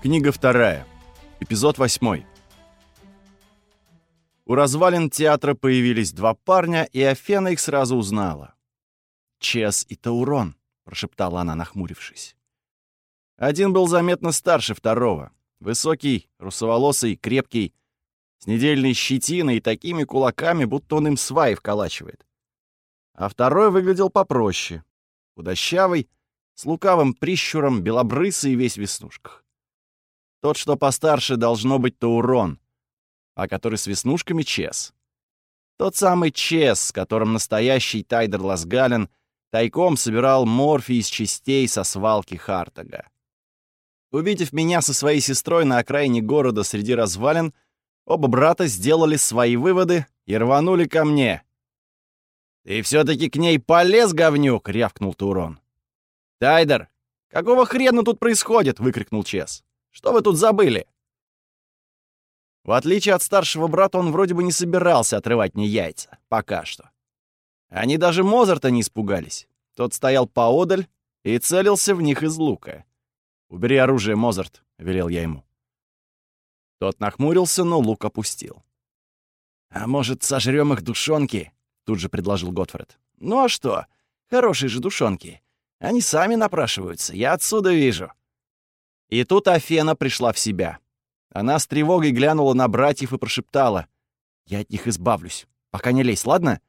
Книга 2. Эпизод 8. У развалин театра появились два парня, и Афена их сразу узнала. «Чес и Таурон», — прошептала она, нахмурившись. Один был заметно старше второго. Высокий, русоволосый, крепкий, с недельной щетиной и такими кулаками, будто он им сваи вколачивает. А второй выглядел попроще. Худощавый, с лукавым прищуром, белобрысый и весь в веснушках. Тот, что постарше, должно быть Таурон, а который с веснушками — Чес. Тот самый Чес, с которым настоящий Тайдер Ласгален тайком собирал морфий из частей со свалки Хартага. Увидев меня со своей сестрой на окраине города среди развалин, оба брата сделали свои выводы и рванули ко мне. «Ты все-таки к ней полез, говнюк!» — рявкнул Таурон. «Тайдер, какого хрена тут происходит?» — выкрикнул Чес. «Что вы тут забыли?» В отличие от старшего брата, он вроде бы не собирался отрывать мне яйца. Пока что. Они даже Мозарта не испугались. Тот стоял поодаль и целился в них из лука. «Убери оружие, Мозарт», — велел я ему. Тот нахмурился, но лук опустил. «А может, сожрём их душонки?» — тут же предложил Готфред. «Ну а что? Хорошие же душонки. Они сами напрашиваются, я отсюда вижу». И тут Афена пришла в себя. Она с тревогой глянула на братьев и прошептала: «Я от них избавлюсь. Пока не лезь, ладно?»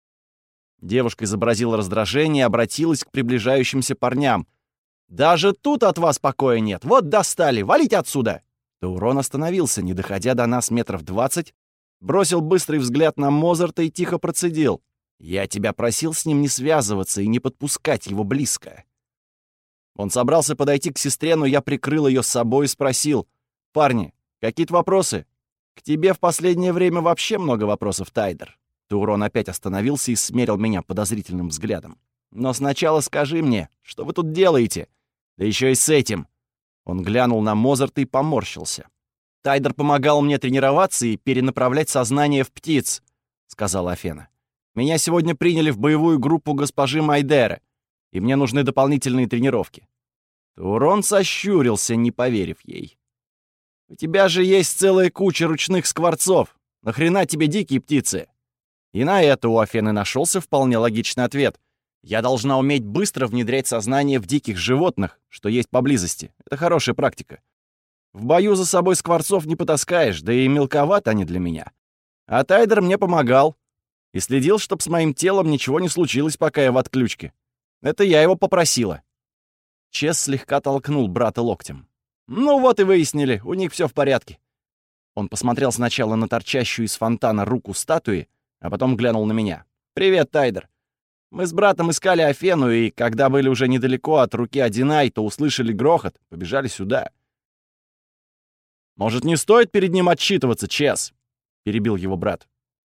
Девушка изобразила раздражение и обратилась к приближающимся парням. «Даже тут от вас покоя нет. Вот достали. Валите отсюда!» Таурон остановился, не доходя до нас 20 метров, бросил быстрый взгляд на Мозарта и тихо процедил: «Я тебя просил с ним не связываться и не подпускать его близко». Он собрался подойти к сестре, но я прикрыл ее с собой и спросил: «Парни, какие-то вопросы? К тебе в последнее время вообще много вопросов, Тайдер». Таурон опять остановился и смерил меня подозрительным взглядом. «Но сначала скажи мне, что вы тут делаете? Да еще и с этим». Он глянул на Мозарта и поморщился. «Тайдер помогал мне тренироваться и перенаправлять сознание в птиц», — сказала Афена. «Меня сегодня приняли в боевую группу госпожи Майдеры, и мне нужны дополнительные тренировки». Таурон сощурился, не поверив ей. «У тебя же есть целая куча ручных скворцов. Нахрена тебе дикие птицы?» И на это у Афены нашелся вполне логичный ответ. «Я должна уметь быстро внедрять сознание в диких животных, что есть поблизости. Это хорошая практика. В бою за собой скворцов не потаскаешь, да и мелковаты они для меня. А Тайдер мне помогал и следил, чтоб с моим телом ничего не случилось, пока я в отключке. Это я его попросила». Чес слегка толкнул брата локтем. «Ну вот и выяснили, у них все в порядке». Он посмотрел сначала на торчащую из фонтана руку статуи, а потом глянул на меня. «Привет, Тайдер. Мы с братом искали Афену, и когда были уже недалеко от руки Одинай, то услышали грохот, побежали сюда». «Может, не стоит перед ним отчитываться, Чес?» — перебил его брат.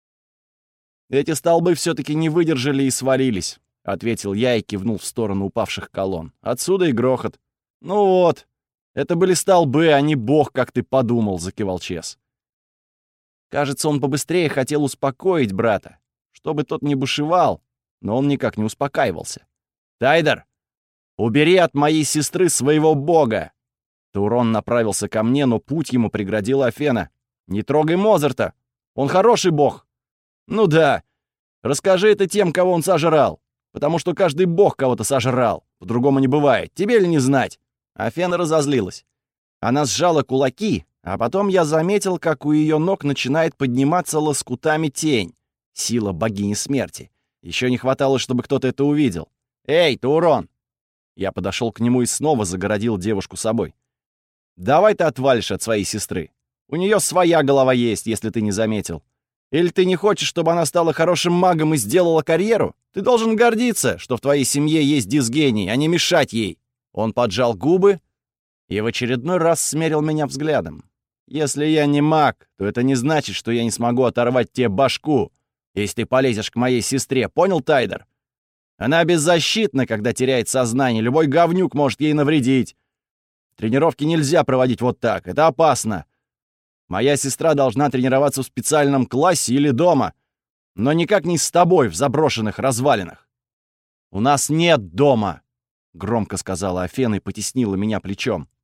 «Эти столбы все-таки не выдержали и свалились», — ответил я и кивнул в сторону упавших колонн. «Отсюда и грохот». «Ну вот, это были столбы, а не бог, как ты подумал», — закивал Чес. Кажется, он побыстрее хотел успокоить брата, чтобы тот не бушевал, но он никак не успокаивался. «Тайдер, убери от моей сестры своего бога!» Таурон направился ко мне, но путь ему преградила Афена. «Не трогай Мозарта! Он хороший бог!» «Ну да, расскажи это тем, кого он сожрал, потому что каждый бог кого-то сожрал, по-другому не бывает, тебе ли не знать?» Афена разозлилась. Она сжала кулаки, а потом я заметил, как у ее ног начинает подниматься лоскутами тень. Сила богини смерти. Еще не хватало, чтобы кто-то это увидел. «Эй, Таурон!» Я подошел к нему и снова загородил девушку собой. «Давай ты отвалишь от своей сестры. У нее своя голова есть, если ты не заметил. Или ты не хочешь, чтобы она стала хорошим магом и сделала карьеру? Ты должен гордиться, что в твоей семье есть дисгений, а не мешать ей». Он поджал губы и в очередной раз смерил меня взглядом. «Если я не маг, то это не значит, что я не смогу оторвать тебе башку, если ты полезешь к моей сестре. Понял, Тайдер? Она беззащитна, когда теряет сознание. Любой говнюк может ей навредить. Тренировки нельзя проводить вот так. Это опасно. Моя сестра должна тренироваться в специальном классе или дома, но никак не с тобой в заброшенных развалинах». «У нас нет дома», — громко сказала Афена и потеснила меня плечом.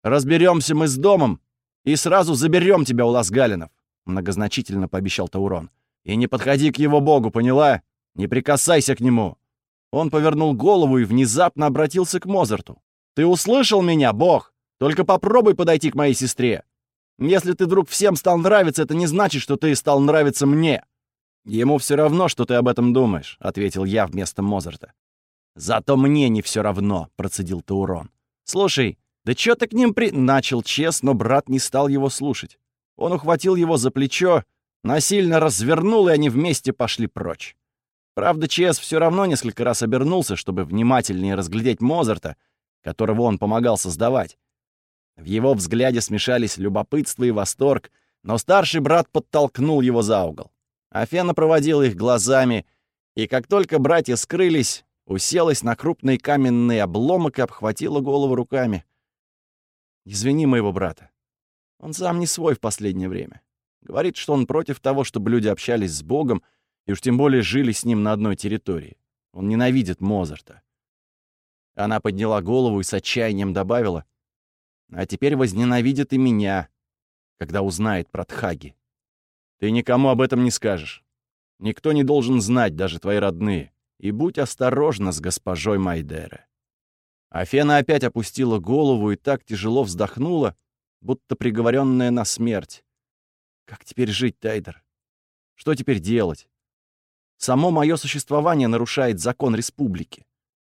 Разберемся мы с домом и сразу заберем тебя у Лазгалинов», — многозначительно пообещал Таурон. «И не подходи к его богу, поняла? Не прикасайся к нему». Он повернул голову и внезапно обратился к Мозарту. «Ты услышал меня, бог? Только попробуй подойти к моей сестре. Если ты вдруг всем стал нравиться, это не значит, что ты стал нравиться мне». «Ему все равно, что ты об этом думаешь», — ответил я вместо Мозарта. «Зато мне не все равно», — процедил Таурон. «Слушай, да чё ты к ним начал Чес, но брат не стал его слушать. Он ухватил его за плечо, насильно развернул, и они вместе пошли прочь. Правда, Чес все равно несколько раз обернулся, чтобы внимательнее разглядеть Мозарта, которого он помогал создавать. В его взгляде смешались любопытство и восторг, но старший брат подтолкнул его за угол. Афена проводила их глазами, и как только братья скрылись, уселась на крупный каменный обломок и обхватила голову руками. «Извини моего брата. Он сам не свой в последнее время. Говорит, что он против того, чтобы люди общались с Богом, и уж тем более жили с ним на одной территории. Он ненавидит Мозарта». Она подняла голову и с отчаянием добавила: «А теперь возненавидит и меня, когда узнает про Тхаги. Ты никому об этом не скажешь. Никто не должен знать, даже твои родные. И будь осторожна с госпожой Майдере». Афена опять опустила голову и так тяжело вздохнула, будто приговоренная на смерть. «Как теперь жить, Тайдер? Что теперь делать? Само мое существование нарушает закон республики».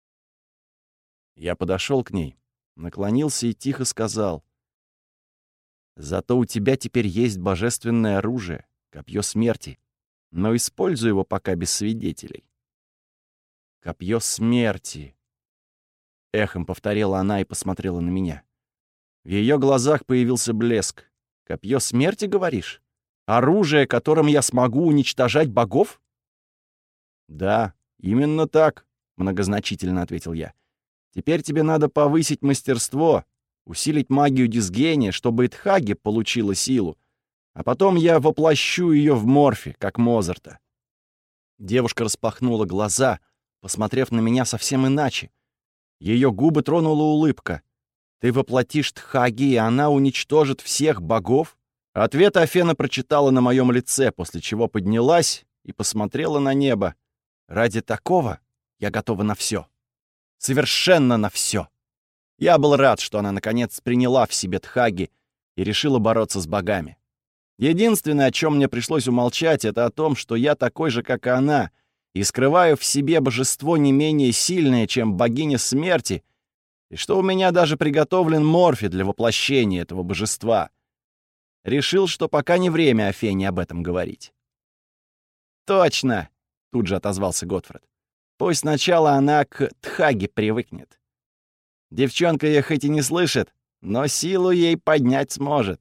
Я подошел к ней, наклонился и тихо сказал: «Зато у тебя теперь есть божественное оружие, копье смерти, но используй его пока без свидетелей». «Копье смерти», — эхом повторила она и посмотрела на меня. В ее глазах появился блеск. «Копье смерти, говоришь? Оружие, которым я смогу уничтожать богов?» «Да, именно так», — многозначительно ответил я. «Теперь тебе надо повысить мастерство, усилить магию дисгения, чтобы и Тхаги получила силу, а потом я воплощу ее в Морфе, как Мозарта». Девушка распахнула глаза, посмотрев на меня совсем иначе. Ее губы тронула улыбка. «Ты воплотишь Тхаги, и она уничтожит всех богов?» Ответ Афена прочитала на моем лице, после чего поднялась и посмотрела на небо. «Ради такого я готова на все. Совершенно на все». Я был рад, что она наконец приняла в себе Тхаги и решила бороться с богами. Единственное, о чем мне пришлось умолчать, это о том, что я такой же, как и она, и скрываю в себе божество не менее сильное, чем богиня смерти, и что у меня даже приготовлен Морфе для воплощения этого божества. Решил, что пока не время Афине об этом говорить. «Точно!» — тут же отозвался Готфред. «Пусть сначала она к Тхаге привыкнет. Девчонка ее хоть и не слышит, но силу ей поднять сможет».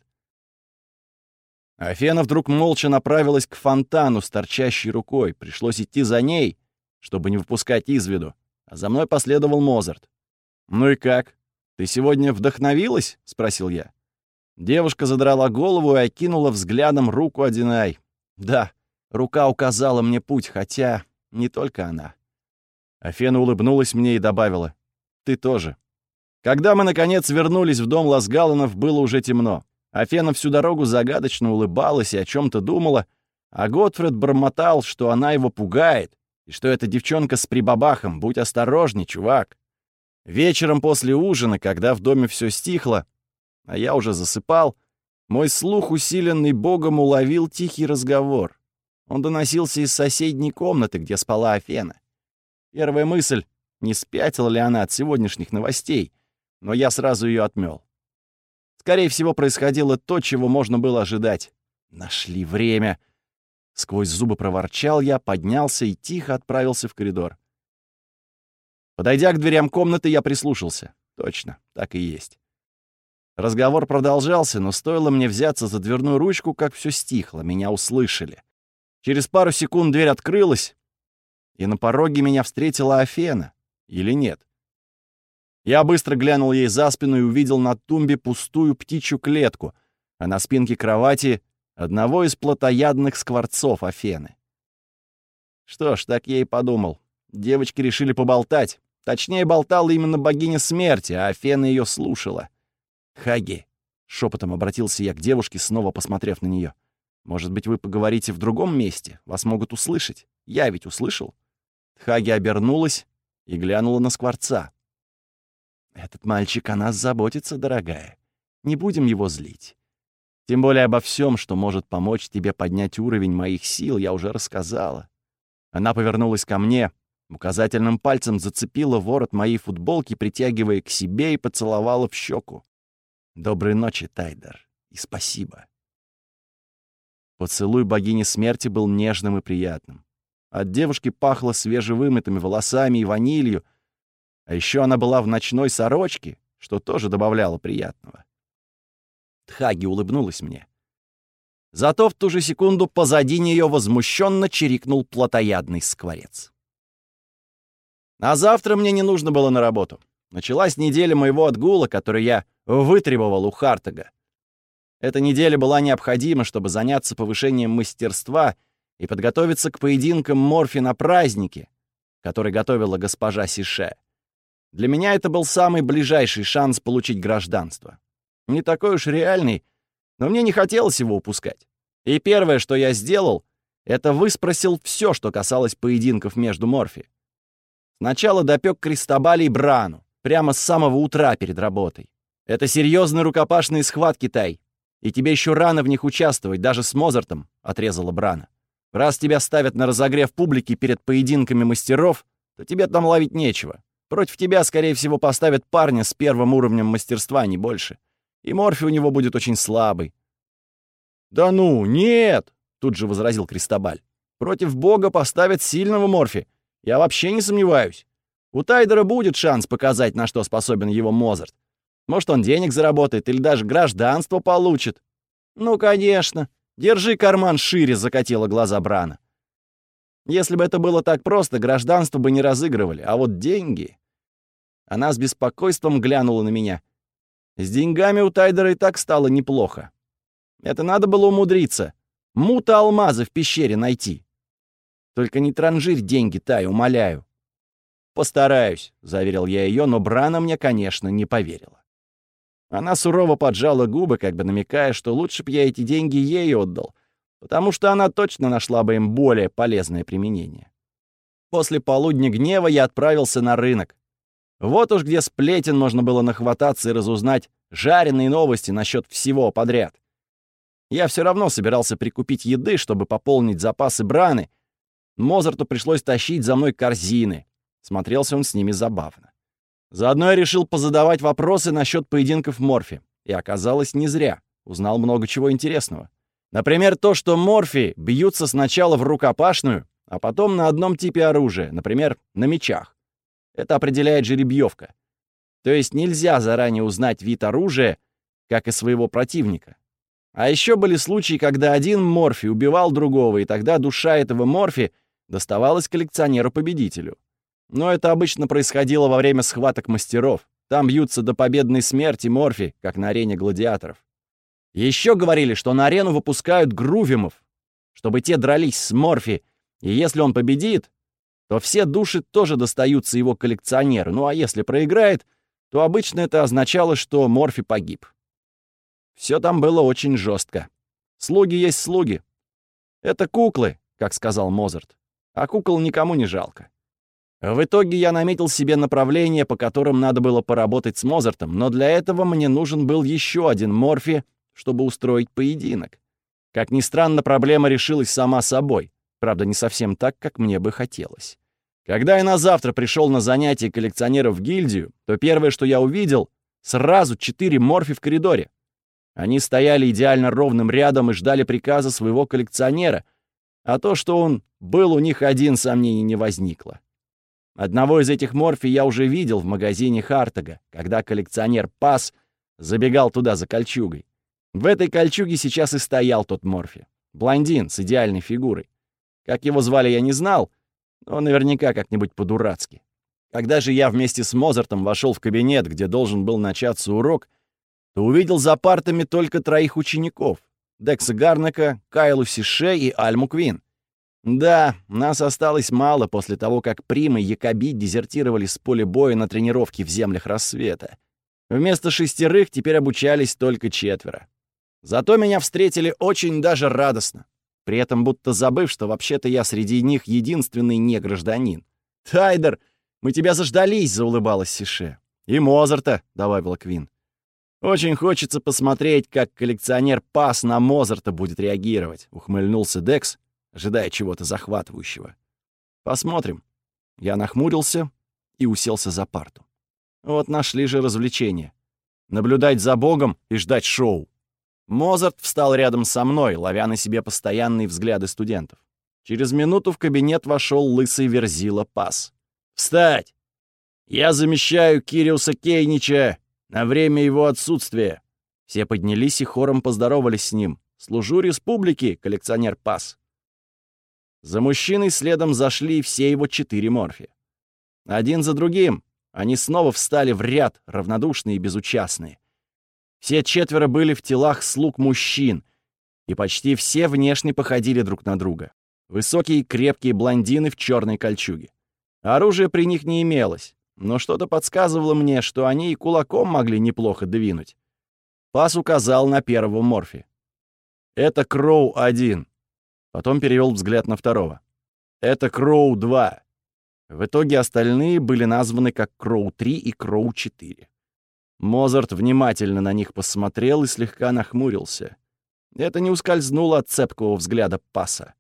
Афена вдруг молча направилась к фонтану с торчащей рукой. Пришлось идти за ней, чтобы не выпускать из виду, а за мной последовал Мозарт. «Ну и как? Ты сегодня вдохновилась?» — спросил я. Девушка задрала голову и окинула взглядом руку Одинай. «Да, рука указала мне путь, хотя не только она». Афена улыбнулась мне и добавила: «Ты тоже». Когда мы, наконец, вернулись в дом Лазгаланов, было уже темно. Афена всю дорогу загадочно улыбалась и о чем-то думала, а Готфред бормотал, что она его пугает, и что эта девчонка с прибабахом, будь осторожней, чувак. Вечером после ужина, когда в доме все стихло, а я уже засыпал, мой слух, усиленный Богом, уловил тихий разговор. Он доносился из соседней комнаты, где спала Афена. Первая мысль — не спятила ли она от сегодняшних новостей, но я сразу ее отмёл. Скорее всего, происходило то, чего можно было ожидать. Нашли время. Сквозь зубы проворчал я, поднялся и тихо отправился в коридор. Подойдя к дверям комнаты, я прислушался. Точно, так и есть. Разговор продолжался, но стоило мне взяться за дверную ручку, как все стихло, меня услышали. Через пару секунд дверь открылась, и на пороге меня встретила Афена. Или нет? Я быстро глянул ей за спину и увидел на тумбе пустую птичью клетку, а на спинке кровати одного из плотоядных скворцов Афены. Что ж, так я и подумал. Девочки решили поболтать. Точнее, болтала именно богиня смерти, а Афена ее слушала. «Хаги», — шепотом обратился я к девушке, снова посмотрев на нее. «Может быть, вы поговорите в другом месте? Вас могут услышать. Я ведь услышал». Хаги обернулась и глянула на Скворца. «Этот мальчик о нас заботится, дорогая. Не будем его злить. Тем более обо всем, что может помочь тебе поднять уровень моих сил, я уже рассказала». Она повернулась ко мне, указательным пальцем зацепила ворот моей футболки, притягивая к себе, и поцеловала в щеку. «Доброй ночи, Тайдер, и спасибо». Поцелуй богини смерти был нежным и приятным. От девушки пахло свежевымытыми волосами и ванилью, а еще она была в ночной сорочке, что тоже добавляло приятного. Тхаги улыбнулась мне. Зато в ту же секунду позади нее возмущенно чирикнул плотоядный скворец. А завтра мне не нужно было на работу. Началась неделя моего отгула, который я вытребовал у Хартага. Эта неделя была необходима, чтобы заняться повышением мастерства и подготовиться к поединкам Морфи на празднике, который готовила госпожа Сише. Для меня это был самый ближайший шанс получить гражданство. Не такой уж реальный, но мне не хотелось его упускать. И первое, что я сделал, это выспросил все, что касалось поединков между Морфи. Сначала допек Кристобали и Брану, прямо с самого утра перед работой. Это серьезные рукопашные схватки, Тай, и тебе еще рано в них участвовать, даже с Мозартом, — отрезала Брана. Раз тебя ставят на разогрев публики перед поединками мастеров, то тебе там ловить нечего. Против тебя, скорее всего, поставят парня с первым уровнем мастерства, не больше. И Морфи у него будет очень слабый. «Да ну, нет!» — тут же возразил Кристобаль. «Против бога поставят сильного Морфи. Я вообще не сомневаюсь. У Тайдера будет шанс показать, на что способен его Мозарт. Может, он денег заработает или даже гражданство получит». «Ну, конечно. Держи карман шире», — закатила глаза Брана. «Если бы это было так просто, гражданство бы не разыгрывали. А вот деньги...» Она с беспокойством глянула на меня. «С деньгами у Тайдера и так стало неплохо. Это надо было умудриться. Мута алмазы в пещере найти. Только не транжирь деньги, Тай, умоляю». «Постараюсь», — заверил я ее, но Брана мне, конечно, не поверила. Она сурово поджала губы, как бы намекая, что лучше б я эти деньги ей отдал, потому что она точно нашла бы им более полезное применение. После полудня гнева я отправился на рынок. Вот уж где сплетен можно было нахвататься и разузнать жареные новости насчет всего подряд. Я все равно собирался прикупить еды, чтобы пополнить запасы Браны. Мозарту пришлось тащить за мной корзины. Смотрелся он с ними забавно. Заодно я решил позадавать вопросы насчет поединков Морфи. И оказалось, не зря. Узнал много чего интересного. Например, то, что Морфи бьются сначала в рукопашную, а потом на одном типе оружия, например, на мечах. Это определяет жеребьевка. То есть нельзя заранее узнать вид оружия, как и своего противника. А еще были случаи, когда один Морфи убивал другого, и тогда душа этого Морфи доставалась коллекционеру-победителю. Но это обычно происходило во время схваток мастеров. Там бьются до победной смерти Морфи, как на арене гладиаторов. Еще говорили, что на арену выпускают грувимов, чтобы те дрались с Морфи, и если он победит, то все души тоже достаются его коллекционеру. Ну а если проиграет, то обычно это означало, что Морфи погиб. Все там было очень жестко. Слуги есть слуги. Это куклы, как сказал Мозарт. А кукол никому не жалко. В итоге я наметил себе направление, по которым надо было поработать с Мозартом, но для этого мне нужен был еще один Морфи, чтобы устроить поединок. Как ни странно, проблема решилась сама собой. Правда, не совсем так, как мне бы хотелось. Когда я на завтра пришел на занятие коллекционеров в гильдию, то первое, что я увидел, сразу 4 Морфи в коридоре. Они стояли идеально ровным рядом и ждали приказа своего коллекционера, а то, что он был у них один, сомнений не возникло. Одного из этих Морфи я уже видел в магазине Хартага, когда коллекционер Пас забегал туда за кольчугой. В этой кольчуге сейчас и стоял тот Морфи. Блондин с идеальной фигурой. Как его звали, я не знал, но наверняка как-нибудь по-дурацки. Когда же я вместе с Мозартом вошел в кабинет, где должен был начаться урок, то увидел за партами только 3 учеников — Декса Гарнака, Кайлу Сише и Альму Квин. Да, нас осталось мало после того, как Прим и Якоби дезертировали с поля боя на тренировке в землях Рассвета. Вместо 6 теперь обучались только 4. Зато меня встретили очень даже радостно, при этом будто забыв, что вообще-то я среди них единственный негражданин. «Тайдер, мы тебя заждались!» — заулыбалась Сише. «И Мозарта!» — добавила Квин. «Очень хочется посмотреть, как коллекционер Пас на Мозарта будет реагировать», — ухмыльнулся Декс, ожидая чего-то захватывающего. «Посмотрим». Я нахмурился и уселся за парту. Вот нашли же развлечение. Наблюдать за Богом и ждать шоу. Мозарт встал рядом со мной, ловя на себе постоянные взгляды студентов. Через минуту в кабинет вошел лысый верзила Пас. «Встать! Я замещаю Кириуса Кейнича на время его отсутствия». Все поднялись и хором поздоровались с ним. «Служу республике, коллекционер Пас». За мужчиной следом зашли все его 4 морфи. Один за другим они снова встали в ряд, равнодушные и безучастные. Все 4 были в телах слуг мужчин, и почти все внешне походили друг на друга. Высокие крепкие блондины в черной кольчуге. Оружия при них не имелось, но что-то подсказывало мне, что они и кулаком могли неплохо двинуть. Пас указал на первого морфи. «Это Кроу-1». Потом перевел взгляд на второго. «Это Кроу-2». В итоге остальные были названы как Кроу-3 и Кроу-4. Мозарт внимательно на них посмотрел и слегка нахмурился. Это не ускользнуло от цепкого взгляда Паса.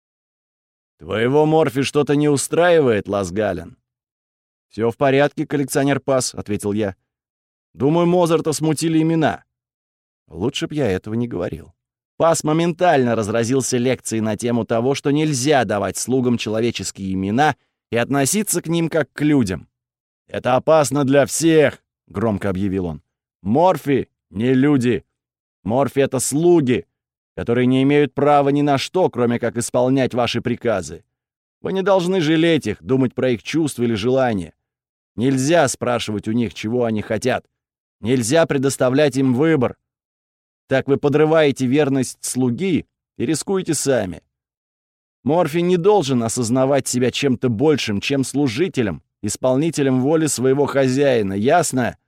«Твоего морфи что-то не устраивает, Ласгален?» «Все в порядке, коллекционер Пас», — ответил я. «Думаю, Мозарта смутили имена». Лучше б я этого не говорил. Пас моментально разразился лекцией на тему того, что нельзя давать слугам человеческие имена и относиться к ним как к людям. «Это опасно для всех», — громко объявил он. «Морфи — не люди. Морфи — это слуги, которые не имеют права ни на что, кроме как исполнять ваши приказы. Вы не должны жалеть их, думать про их чувства или желания. Нельзя спрашивать у них, чего они хотят. Нельзя предоставлять им выбор. Так вы подрываете верность слуги и рискуете сами. Морфи не должен осознавать себя чем-то большим, чем служителем, исполнителем воли своего хозяина. Ясно?»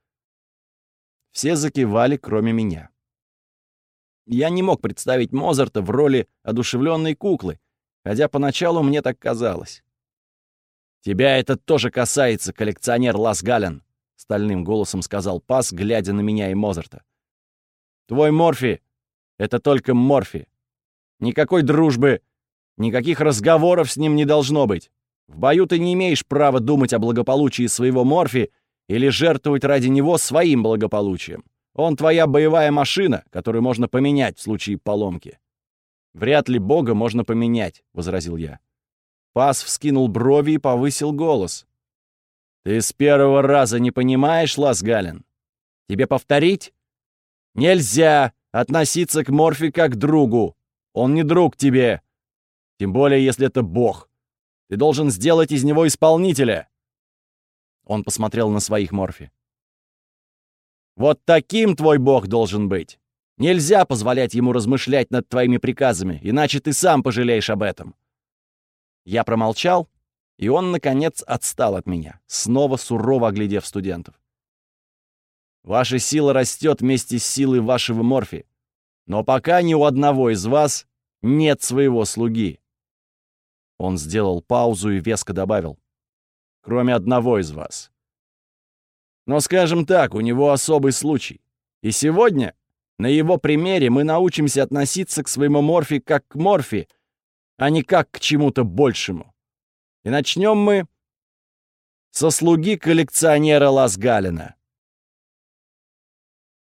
Все закивали, кроме меня. Я не мог представить Мозарта в роли одушевленной куклы, хотя поначалу мне так казалось. «Тебя это тоже касается, коллекционер Ласгален», — стальным голосом сказал Пас, глядя на меня и Мозарта. «Твой морфи — это только морфи. Никакой дружбы, никаких разговоров с ним не должно быть. В бою ты не имеешь права думать о благополучии своего морфи или жертвовать ради него своим благополучием. Он твоя боевая машина, которую можно поменять в случае поломки». «Вряд ли Бога можно поменять», — возразил я. Пас вскинул брови и повысил голос. «Ты с первого раза не понимаешь, Ласгален? Тебе повторить? Нельзя относиться к морфи как к другу. Он не друг тебе. Тем более, если это Бог. Ты должен сделать из него исполнителя». Он посмотрел на своих морфи. «Вот таким твой Бог должен быть. Нельзя позволять ему размышлять над твоими приказами, иначе ты сам пожалеешь об этом». Я промолчал, и он, наконец, отстал от меня, снова сурово оглядев студентов. «Ваша сила растет вместе с силой вашего морфи, но пока ни у одного из вас нет своего слуги». Он сделал паузу и веско добавил: «Кроме одного из вас. Но, скажем так, у него особый случай. И сегодня, на его примере, мы научимся относиться к своему морфи как к морфи, а не как к чему-то большему. И начнем мы со слуги коллекционера Ласгалена».